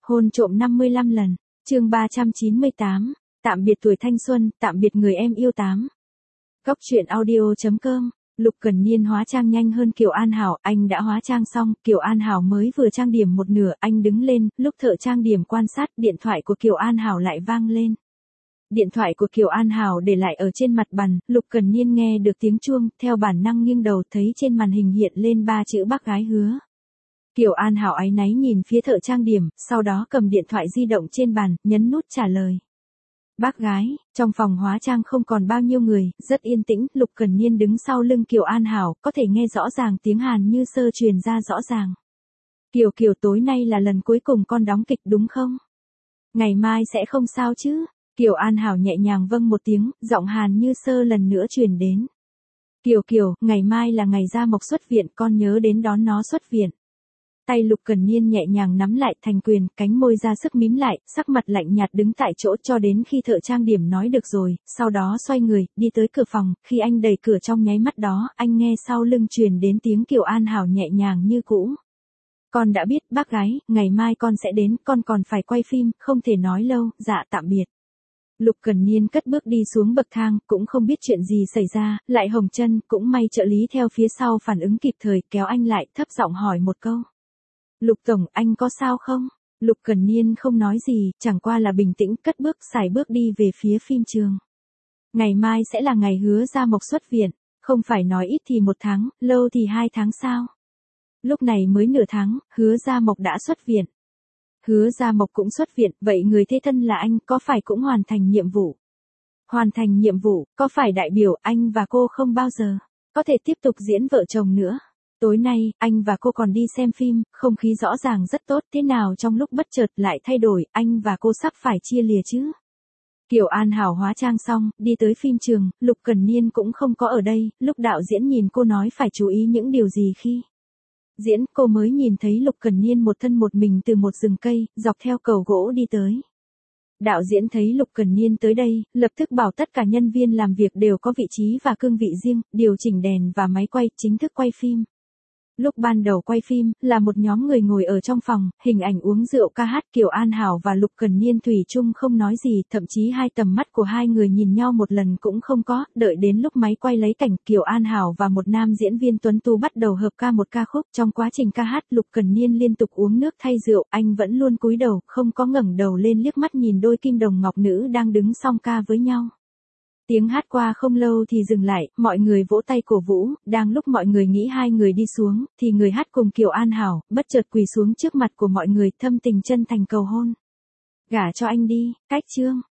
Hôn trộm 55 lần. Chương 398. Tạm biệt tuổi thanh xuân, tạm biệt người em yêu tám. Góc truyện audio.com. Lục Cần Niên hóa trang nhanh hơn Kiều An Hảo, anh đã hóa trang xong, Kiều An Hảo mới vừa trang điểm một nửa, anh đứng lên, lúc thợ trang điểm quan sát, điện thoại của Kiều An Hảo lại vang lên. Điện thoại của Kiều An Hảo để lại ở trên mặt bàn, Lục Cần Niên nghe được tiếng chuông, theo bản năng nghiêng đầu thấy trên màn hình hiện lên 3 chữ bác gái Hứa. Kiều An Hảo áy náy nhìn phía thợ trang điểm, sau đó cầm điện thoại di động trên bàn, nhấn nút trả lời. Bác gái, trong phòng hóa trang không còn bao nhiêu người, rất yên tĩnh, Lục Cần Niên đứng sau lưng Kiều An Hảo, có thể nghe rõ ràng tiếng Hàn Như Sơ truyền ra rõ ràng. Kiều tối nay là lần cuối cùng con đóng kịch đúng không? Ngày mai sẽ không sao chứ? Kiều An Hảo nhẹ nhàng vâng một tiếng, giọng Hàn Như Sơ lần nữa truyền đến. Kiều, ngày mai là ngày Gia Mộc xuất viện, con nhớ đến đón nó xuất viện. Tay Lục Cần Niên nhẹ nhàng nắm lại thành quyền, cánh môi ra sức mím lại, sắc mặt lạnh nhạt đứng tại chỗ cho đến khi thợ trang điểm nói được rồi, sau đó xoay người, đi tới cửa phòng, khi anh đẩy cửa trong nháy mắt đó, anh nghe sau lưng truyền đến tiếng Kiều An Hảo nhẹ nhàng như cũ. Con đã biết, bác gái, ngày mai con sẽ đến, con còn phải quay phim, không thể nói lâu, dạ tạm biệt. Lục Cần Niên cất bước đi xuống bậc thang, cũng không biết chuyện gì xảy ra, lại hồng chân, cũng may trợ lý theo phía sau phản ứng kịp thời, kéo anh lại, thấp giọng hỏi một câu. Lục tổng, anh có sao không? Lục Cần Niên không nói gì, chẳng qua là bình tĩnh cất bước sải bước đi về phía phim trường. Ngày mai sẽ là ngày Hứa Gia Mộc xuất viện, không phải nói ít thì 1 tháng, lâu thì 2 tháng sao? Lúc này mới nửa tháng, Hứa Gia Mộc đã xuất viện. Hứa Gia Mộc cũng xuất viện, vậy người thế thân là anh có phải cũng hoàn thành nhiệm vụ? Hoàn thành nhiệm vụ, có phải đại biểu anh và cô không bao giờ có thể tiếp tục diễn vợ chồng nữa? Tối nay, anh và cô còn đi xem phim, không khí rõ ràng rất tốt, thế nào trong lúc bất chợt lại thay đổi, anh và cô sắp phải chia lìa chứ? Kiều An Hảo hóa trang xong, đi tới phim trường, Lục Cần Niên cũng không có ở đây, lúc đạo diễn nhìn cô nói phải chú ý những điều gì khi diễn, cô mới nhìn thấy Lục Cần Niên một thân một mình từ một rừng cây, dọc theo cầu gỗ đi tới. Đạo diễn thấy Lục Cần Niên tới đây, lập tức bảo tất cả nhân viên làm việc đều có vị trí và cương vị riêng, điều chỉnh đèn và máy quay, chính thức quay phim. Lúc ban đầu quay phim, là một nhóm người ngồi ở trong phòng, hình ảnh uống rượu ca hát, Kiều An Hảo và Lục Cần Niên thủy chung không nói gì, thậm chí hai tầm mắt của hai người nhìn nhau một lần cũng không có, đợi đến lúc máy quay lấy cảnh, Kiều An Hảo và một nam diễn viên tuấn tú bắt đầu hợp ca một ca khúc, trong quá trình ca hát, Lục Cần Niên liên tục uống nước thay rượu, anh vẫn luôn cúi đầu, không có ngẩng đầu lên liếc mắt nhìn đôi kim đồng ngọc nữ đang đứng song ca với nhau. Tiếng hát qua không lâu thì dừng lại, mọi người vỗ tay cổ vũ, đang lúc mọi người nghĩ hai người đi xuống, thì người hát cùng Kiều An Hảo, bất chợt quỳ xuống trước mặt của mọi người, thâm tình chân thành cầu hôn. Gả cho anh đi, cách chương.